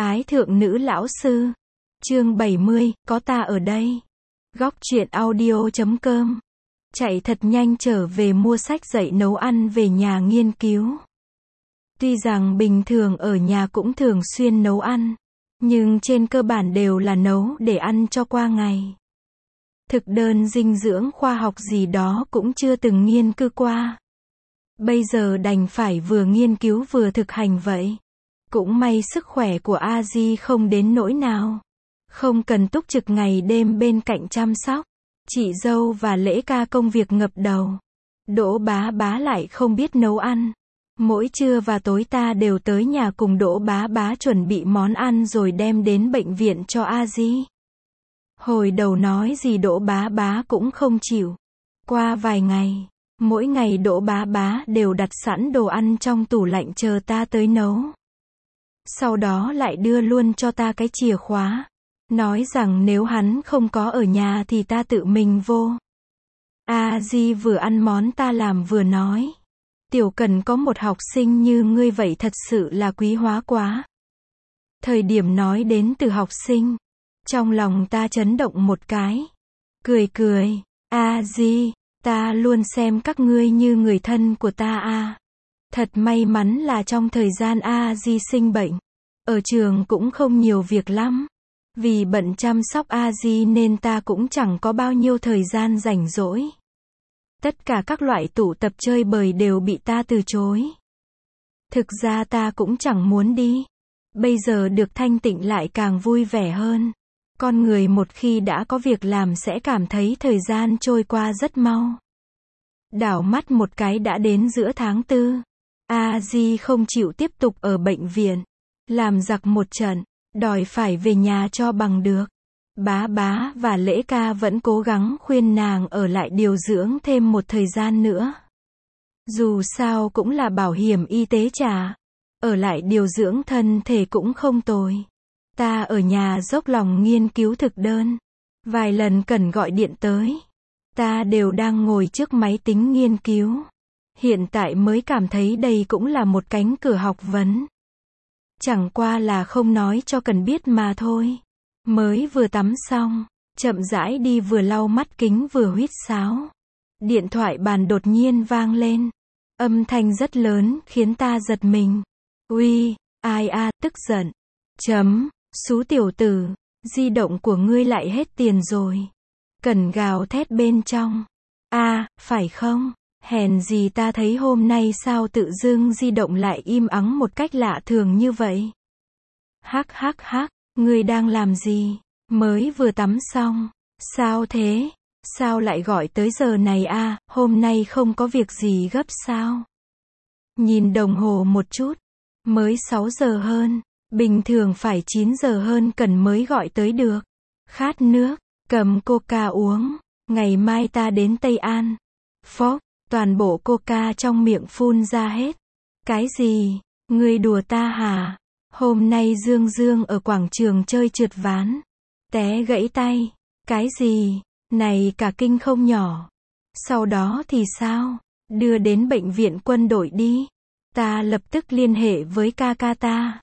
Ái thượng nữ lão sư. Chương 70, có ta ở đây. Góc truyện audio.com. Chạy thật nhanh trở về mua sách dạy nấu ăn về nhà nghiên cứu. Tuy rằng bình thường ở nhà cũng thường xuyên nấu ăn, nhưng trên cơ bản đều là nấu để ăn cho qua ngày. Thực đơn dinh dưỡng khoa học gì đó cũng chưa từng nghiên cứu qua. Bây giờ đành phải vừa nghiên cứu vừa thực hành vậy. Cũng may sức khỏe của A Di không đến nỗi nào. Không cần túc trực ngày đêm bên cạnh chăm sóc. Chị dâu và Lễ ca công việc ngập đầu. Đỗ bá bá lại không biết nấu ăn. Mỗi trưa và tối ta đều tới nhà cùng Đỗ bá bá chuẩn bị món ăn rồi đem đến bệnh viện cho A Di. Hồi đầu nói gì Đỗ bá bá cũng không chịu. Qua vài ngày, mỗi ngày Đỗ bá bá đều đặt sẵn đồ ăn trong tủ lạnh chờ ta tới nấu. Sau đó lại đưa luôn cho ta cái chìa khóa. Nói rằng nếu hắn không có ở nhà thì ta tự mình vô. A Di vừa ăn món ta làm vừa nói. Tiểu Cần có một học sinh như ngươi vậy thật sự là quý hóa quá. Thời điểm nói đến từ học sinh, trong lòng ta chấn động một cái. Cười cười, A Di, ta luôn xem các ngươi như người thân của ta a. Thật may mắn là trong thời gian A Di sinh bệnh, ở trường cũng không nhiều việc lắm. Vì bận chăm sóc A Di nên ta cũng chẳng có bao nhiêu thời gian rảnh rỗi. Tất cả các loại tụ tập chơi bời đều bị ta từ chối. Thực ra ta cũng chẳng muốn đi. Bây giờ được thanh tịnh lại càng vui vẻ hơn. Con người một khi đã có việc làm sẽ cảm thấy thời gian trôi qua rất mau. Đảo mắt một cái đã đến giữa tháng 4. A Di không chịu tiếp tục ở bệnh viện. Làm giặc một trận, đòi phải về nhà cho bằng được. Bá bá và Lễ ca vẫn cố gắng khuyên nàng ở lại điều dưỡng thêm một thời gian nữa. Dù sao cũng là bảo hiểm y tế trả. Ở lại điều dưỡng thân thể cũng không tồi. Ta ở nhà dốc lòng nghiên cứu thực đơn. Vài lần cần gọi điện tới. Ta đều đang ngồi trước máy tính nghiên cứu. Hiện tại mới cảm thấy đây cũng là một cánh cửa học vấn. Chẳng qua là không nói cho Cần biết mà thôi. Mới vừa tắm xong, chậm rãi đi vừa lau mắt kính vừa huýt sáo. Điện thoại bàn đột nhiên vang lên. Âm thanh rất lớn khiến ta giật mình. Uy, ai a, tức giận. Xú tiểu tử, di động của ngươi lại hết tiền rồi. Cần gào thét bên trong. Phải không? Hèn gì ta thấy hôm nay sao tự dưng di động lại im ắng một cách lạ thường như vậy. Hắc, ngươi đang làm gì? Mới vừa tắm xong. Sao thế? Sao lại gọi tới giờ này a? Hôm nay không có việc gì gấp sao? Nhìn đồng hồ một chút. Mới 6 giờ hơn. Bình thường phải 9 giờ hơn Cần mới gọi tới được. Khát nước, cầm coca uống. Ngày mai ta đến Tây An. Phốc, toàn bộ coca trong miệng phun ra hết. Cái gì? Ngươi đùa ta hả? Hôm nay Dương ở quảng trường chơi trượt ván. Té gãy tay. Cái gì? Này cả kinh không nhỏ. Sau đó thì sao? Đưa đến bệnh viện quân đội đi. Ta lập tức liên hệ với ca ca ta.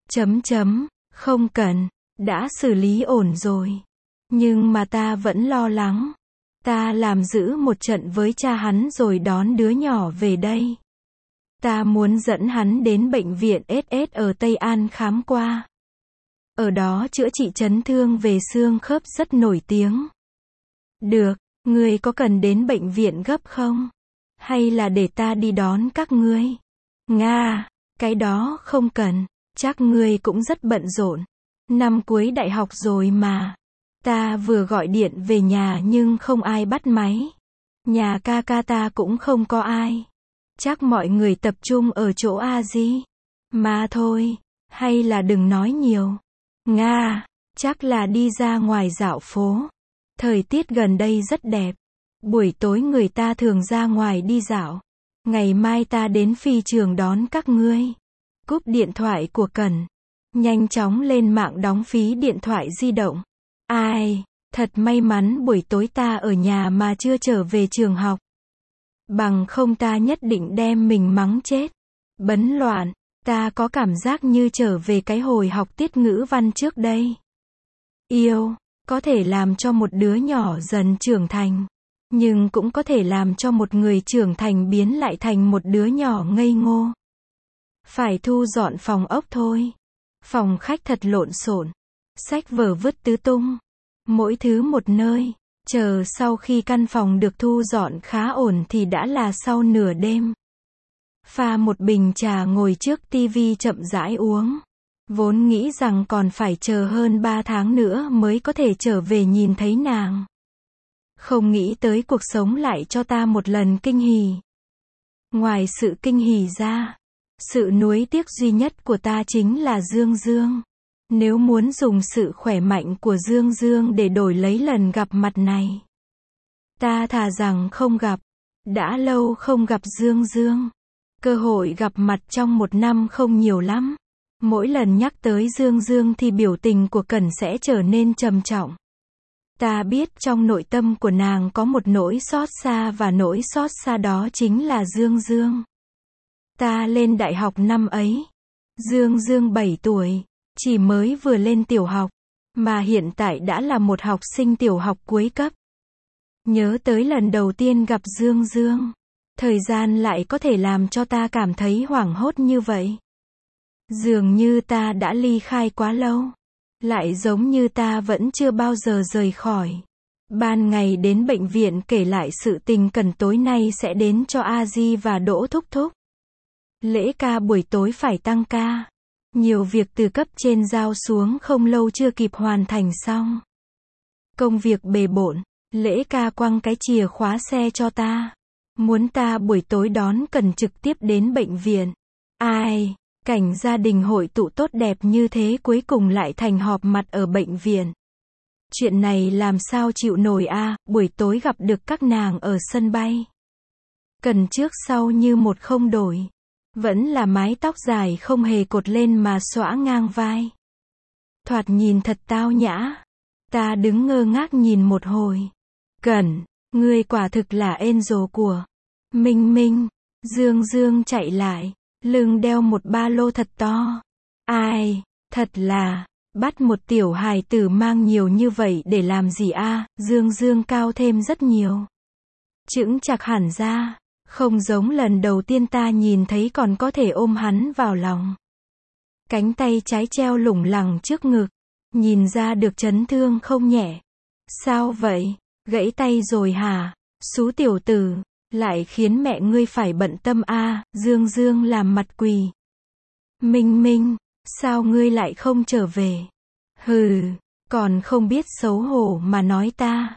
Không cần. Đã xử lý ổn rồi. Nhưng mà ta vẫn lo lắng. Ta làm giữ một trận với cha hắn rồi đón đứa nhỏ về đây. Ta muốn dẫn hắn đến bệnh viện SS ở Tây An khám qua. Ở đó chữa trị chấn thương về xương khớp rất nổi tiếng. Được, ngươi có cần đến bệnh viện gấp không? Hay là để ta đi đón các ngươi? Nga, cái đó không cần, chắc ngươi cũng rất bận rộn. Năm cuối đại học rồi mà. Ta vừa gọi điện về nhà nhưng không ai bắt máy. Nhà ca ca ta cũng không có ai. Chắc mọi người tập trung ở chỗ A Di. Mà thôi, hay là đừng nói nhiều. Nga, chắc là đi ra ngoài dạo phố. Thời tiết gần đây rất đẹp. Buổi tối người ta thường ra ngoài đi dạo. Ngày mai ta đến phi trường đón các ngươi. Cúp điện thoại của Cần. Nhanh chóng lên mạng đóng phí điện thoại di động. Ai, thật may mắn buổi tối ta ở nhà mà chưa trở về trường học. Bằng không ta nhất định đem mình mắng chết. Bấn loạn, Ta có cảm giác như trở về cái hồi học tiết ngữ văn trước đây. Yêu, có thể làm cho một đứa nhỏ dần trưởng thành, nhưng cũng có thể làm cho một người trưởng thành biến lại thành một đứa nhỏ ngây ngô. Phải thu dọn phòng ốc thôi. Phòng khách thật lộn xộn. Sách vở vứt tứ tung. Mỗi thứ một nơi. Chờ sau khi căn phòng được thu dọn khá ổn thì đã là sau nửa đêm. Pha một bình trà ngồi trước tivi chậm rãi uống. Vốn nghĩ rằng còn phải chờ hơn 3 tháng nữa mới có thể trở về nhìn thấy nàng. Không nghĩ tới cuộc sống lại cho ta một lần kinh hỉ. Ngoài sự kinh hỉ ra, sự nuối tiếc duy nhất của ta chính là Dương Dương. Nếu muốn dùng sự khỏe mạnh của Dương Dương để đổi lấy lần gặp mặt này, ta thà rằng không gặp. Đã lâu không gặp Dương Dương. Cơ hội gặp mặt trong một năm không nhiều lắm. Mỗi lần nhắc tới Dương Dương thì biểu tình của Cẩn sẽ trở nên trầm trọng. Ta biết trong nội tâm của nàng có một nỗi xót xa và nỗi xót xa đó chính là Dương Dương. Ta lên đại học năm ấy. Dương Dương 7 tuổi, chỉ mới vừa lên tiểu học, mà hiện tại đã là một học sinh tiểu học cuối cấp. Nhớ tới lần đầu tiên gặp Dương Dương, thời gian lại có thể làm cho ta cảm thấy hoảng hốt như vậy. Dường như ta đã ly khai quá lâu, lại giống như ta vẫn chưa bao giờ rời khỏi. Ban ngày đến bệnh viện kể lại sự tình Cẩn tối nay sẽ đến cho A Di và Đỗ thúc thúc. Lễ ca buổi tối phải tăng ca. Nhiều việc từ cấp trên giao xuống không lâu chưa kịp hoàn thành xong. Công việc bề bộn, lễ ca quăng cái chìa khóa xe cho ta. Muốn ta buổi tối đón Cẩn trực tiếp đến bệnh viện. Ai, cảnh gia đình hội tụ tốt đẹp như thế cuối cùng lại thành họp mặt ở bệnh viện. Chuyện này làm sao chịu nổi a, buổi tối gặp được các nàng ở sân bay. Cẩn trước sau như một không đổi. Vẫn là mái tóc dài không hề cột lên mà xõa ngang vai. Thoạt nhìn thật tao nhã. Ta đứng ngơ ngác nhìn một hồi. Cẩn, ngươi quả thực là angel của Minh Minh. Dương Dương chạy lại, lưng đeo một ba lô thật to. Ai, thật là, bắt một tiểu hài tử mang nhiều như vậy để làm gì a? Dương Dương cao thêm rất nhiều. Chững chạc hẳn ra. Không giống lần đầu tiên ta nhìn thấy còn có thể ôm hắn vào lòng. Cánh tay trái treo lủng lẳng trước ngực. Nhìn ra được chấn thương không nhẹ. Sao vậy? Gãy tay rồi hả? Xú tiểu tử. Lại khiến mẹ ngươi phải bận tâm a. Dương Dương làm mặt quỳ. Minh Minh, sao ngươi lại không trở về? Hừ, còn không biết xấu hổ mà nói ta.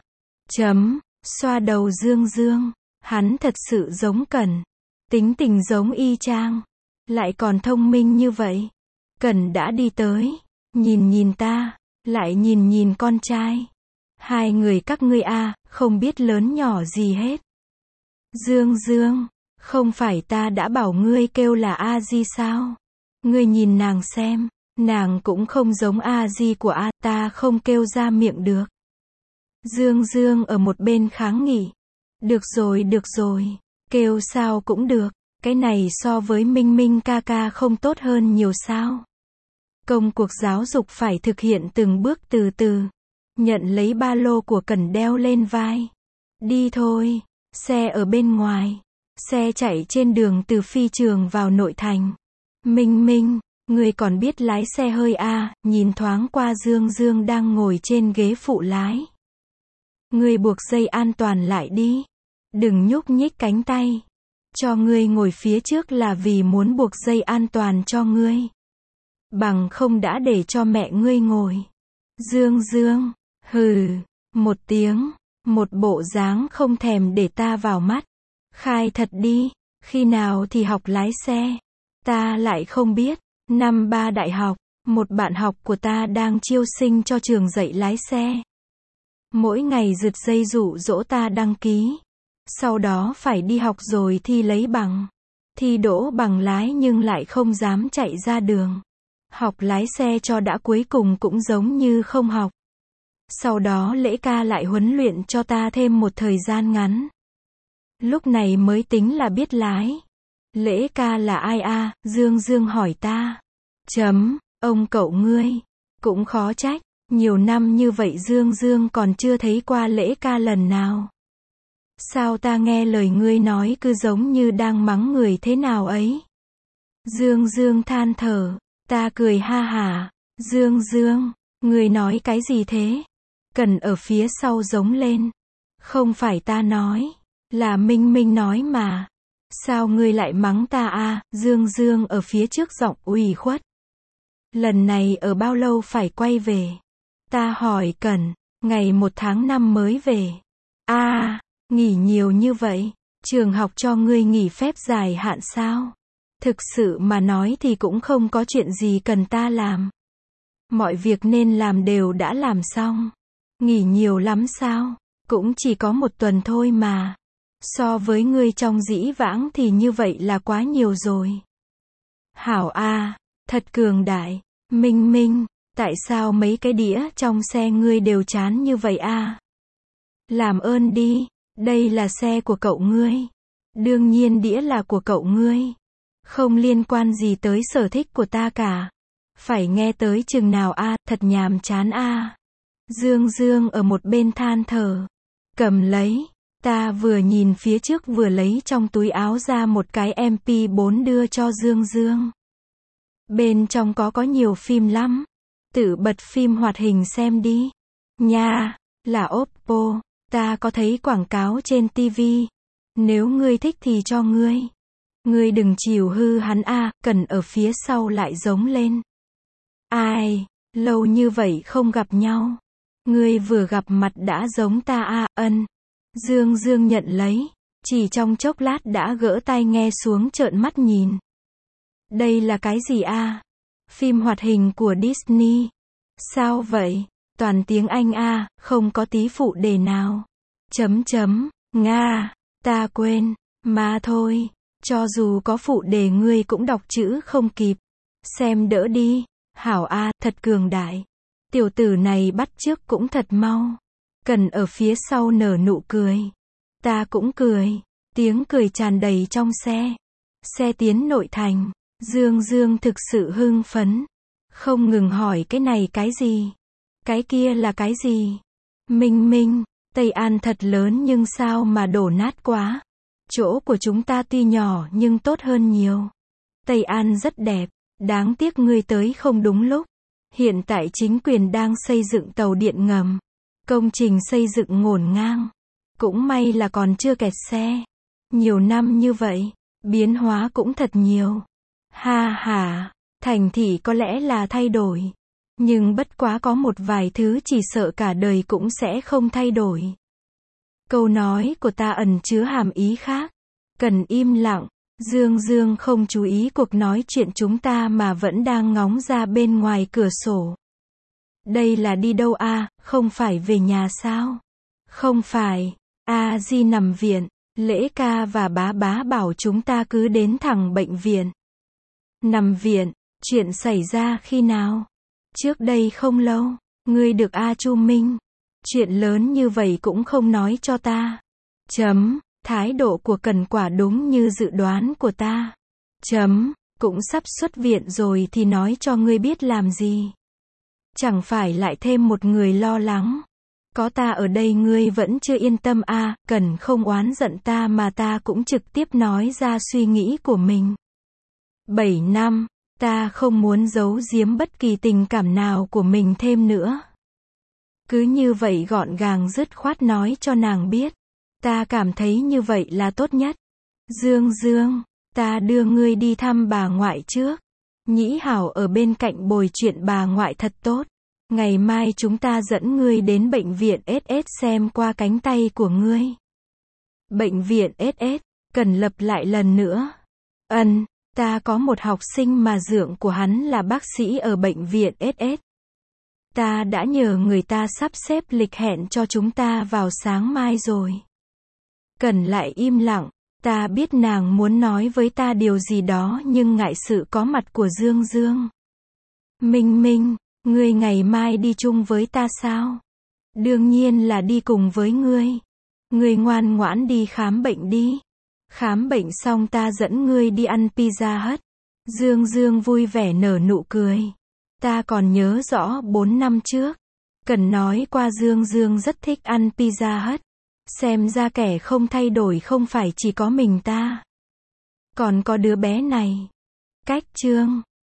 Xoa đầu Dương Dương. Hắn thật sự giống Cẩn. Tính tình giống y chang. Lại còn thông minh như vậy. Cẩn đã đi tới. Nhìn ta. Lại nhìn con trai. Hai người các ngươi không biết lớn nhỏ gì hết. Dương Dương. Không phải ta đã bảo ngươi kêu là A Di sao? Ngươi nhìn nàng xem. Nàng cũng không giống A Di của ta không kêu ra miệng được. Dương Dương ở một bên kháng nghị. Được rồi, kêu sao cũng được, cái này so với Minh Minh ca ca không tốt hơn nhiều sao. Công cuộc giáo dục phải thực hiện từng bước từ từ. Nhận lấy ba lô của Cẩn đeo lên vai. Đi thôi, xe ở bên ngoài. Xe chạy trên đường từ phi trường vào nội thành. Minh Minh, người còn biết lái xe hơi nhìn thoáng qua Dương Dương đang ngồi trên ghế phụ lái. Người buộc dây an toàn lại đi. Đừng nhúc nhích cánh tay. Cho ngươi ngồi phía trước là vì muốn buộc dây an toàn cho ngươi. Bằng không đã để cho mẹ ngươi ngồi. Dương Dương, hừ, một tiếng, một bộ dáng không thèm để ta vào mắt. Khai thật đi, khi nào thì học lái xe? Ta lại không biết. Năm 3 đại học, một bạn học của ta đang chiêu sinh cho trường dạy lái xe. Mỗi ngày giật dây dụ dỗ ta đăng ký. Sau đó phải đi học rồi thi lấy bằng. Thi đỗ bằng lái nhưng lại không dám chạy ra đường. Học lái xe cho đã cuối cùng cũng giống như không học. Sau đó lễ ca lại huấn luyện cho ta thêm một thời gian ngắn. Lúc này mới tính là biết lái. Lễ ca là ai a? Dương Dương hỏi ta. Ông cậu ngươi. Cũng khó trách. Nhiều năm như vậy Dương Dương còn chưa thấy qua lễ ca lần nào. Sao ta nghe lời ngươi nói cứ giống như đang mắng người thế nào ấy? Dương Dương than thở. Ta cười ha hả. Dương Dương, ngươi nói cái gì thế? Cần ở phía sau giống lên. Không phải ta nói. Là Minh Minh nói mà. Sao ngươi lại mắng ta a? Dương Dương ở phía trước giọng ủy khuất. Lần này ở bao lâu phải quay về? Ta hỏi Cẩn. Ngày 1 tháng 5 mới về. Nghỉ nhiều như vậy. Trường học cho ngươi nghỉ phép dài hạn sao? Thực sự mà nói thì cũng không có chuyện gì cần ta làm. Mọi việc nên làm đều đã làm xong. Nghỉ nhiều lắm sao? Cũng chỉ có 1 tuần thôi mà. So với ngươi trong dĩ vãng thì như vậy là quá nhiều rồi. Hảo a, thật cường đại. Minh Minh, tại sao mấy cái đĩa trong xe ngươi đều chán như vậy a? Làm ơn đi, đây là xe của cậu ngươi. Đương nhiên đĩa là của cậu ngươi. Không liên quan gì tới sở thích của ta cả. Phải nghe tới chừng nào a, thật nhàm chán a. Dương Dương ở một bên than thở. Cầm lấy. Ta vừa nhìn phía trước vừa lấy trong túi áo ra một cái MP4 đưa cho Dương Dương. Bên trong có nhiều phim lắm. Tự bật phim hoạt hình xem đi. Nha, là Oppo. Ta có thấy quảng cáo trên TV. Nếu ngươi thích thì cho ngươi. Ngươi đừng chịu hư hắn a, Cần ở phía sau lại giống lên. Ai, lâu như vậy không gặp nhau. Ngươi vừa gặp mặt đã giống ta a, ân. Dương Dương nhận lấy. Chỉ trong chốc lát đã gỡ tai nghe xuống trợn mắt nhìn. Đây là cái gì a? Phim hoạt hình của Disney. Sao vậy? Toàn tiếng Anh a, không có tí phụ đề nào. Nga, ta quên. Mà thôi, cho dù có phụ đề ngươi cũng đọc chữ không kịp. Xem đỡ đi. Hảo a, thật cường đại. Tiểu tử này bắt chước cũng thật mau. Cần ở phía sau nở nụ cười. Ta cũng cười. Tiếng cười tràn đầy trong xe. Xe tiến nội thành. Dương Dương thực sự hưng phấn. Không ngừng hỏi cái này cái gì? Cái kia là cái gì? Minh Minh, Tây An thật lớn nhưng sao mà đổ nát quá? Chỗ của chúng ta tuy nhỏ nhưng tốt hơn nhiều. Tây An rất đẹp. Đáng tiếc ngươi tới không đúng lúc. Hiện tại chính quyền đang xây dựng tàu điện ngầm. Công trình xây dựng ngổn ngang. Cũng may là còn chưa kẹt xe. Nhiều năm như vậy, biến hóa cũng thật nhiều. Ha ha, thành thị có lẽ là thay đổi. Nhưng bất quá có một vài thứ chỉ sợ cả đời cũng sẽ không thay đổi. Câu nói của ta ẩn chứa hàm ý khác. Cần im lặng. Dương Dương không chú ý cuộc nói chuyện chúng ta mà vẫn đang ngóng ra bên ngoài cửa sổ. Đây là đi đâu a? Không phải về nhà sao? Không phải. Di nằm viện. Lễ ca và bá bá bảo chúng ta cứ đến thẳng bệnh viện. Nằm viện. Chuyện xảy ra khi nào? Trước đây không lâu. Ngươi được Chu Minh. Chuyện lớn như vậy cũng không nói cho ta. Thái độ của Cần quả đúng như dự đoán của ta. Cũng sắp xuất viện rồi thì nói cho ngươi biết làm gì. Chẳng phải lại thêm một người lo lắng. Có ta ở đây ngươi vẫn chưa yên tâm a. Cần không oán giận ta mà ta cũng trực tiếp nói ra suy nghĩ của mình. 7 năm, ta không muốn giấu giếm bất kỳ tình cảm nào của mình thêm nữa. Cứ như vậy gọn gàng dứt khoát nói cho nàng biết. Ta cảm thấy như vậy là tốt nhất. Dương Dương, ta đưa ngươi đi thăm bà ngoại trước. Nhĩ Hảo ở bên cạnh bồi chuyện bà ngoại thật tốt. Ngày mai chúng ta dẫn ngươi đến bệnh viện SS xem qua cánh tay của ngươi. Bệnh viện SS, Cần lặp lại lần nữa. Ta có một học sinh mà dượng của hắn là bác sĩ ở bệnh viện SS. Ta đã nhờ người ta sắp xếp lịch hẹn cho chúng ta vào sáng mai rồi. Cần lại im lặng. Ta biết nàng muốn nói với ta điều gì đó nhưng ngại sự có mặt của Dương Dương. Minh Minh, ngươi ngày mai đi chung với ta sao? Đương nhiên là đi cùng với ngươi. Ngươi ngoan ngoãn đi khám bệnh đi. Khám bệnh xong ta dẫn ngươi đi ăn Pizza Hut. Dương Dương vui vẻ nở nụ cười. Ta còn nhớ rõ 4 năm trước. Cần nói qua Dương Dương rất thích ăn Pizza Hut. Xem ra kẻ không thay đổi không phải chỉ có mình ta. Còn có đứa bé này. Cách chương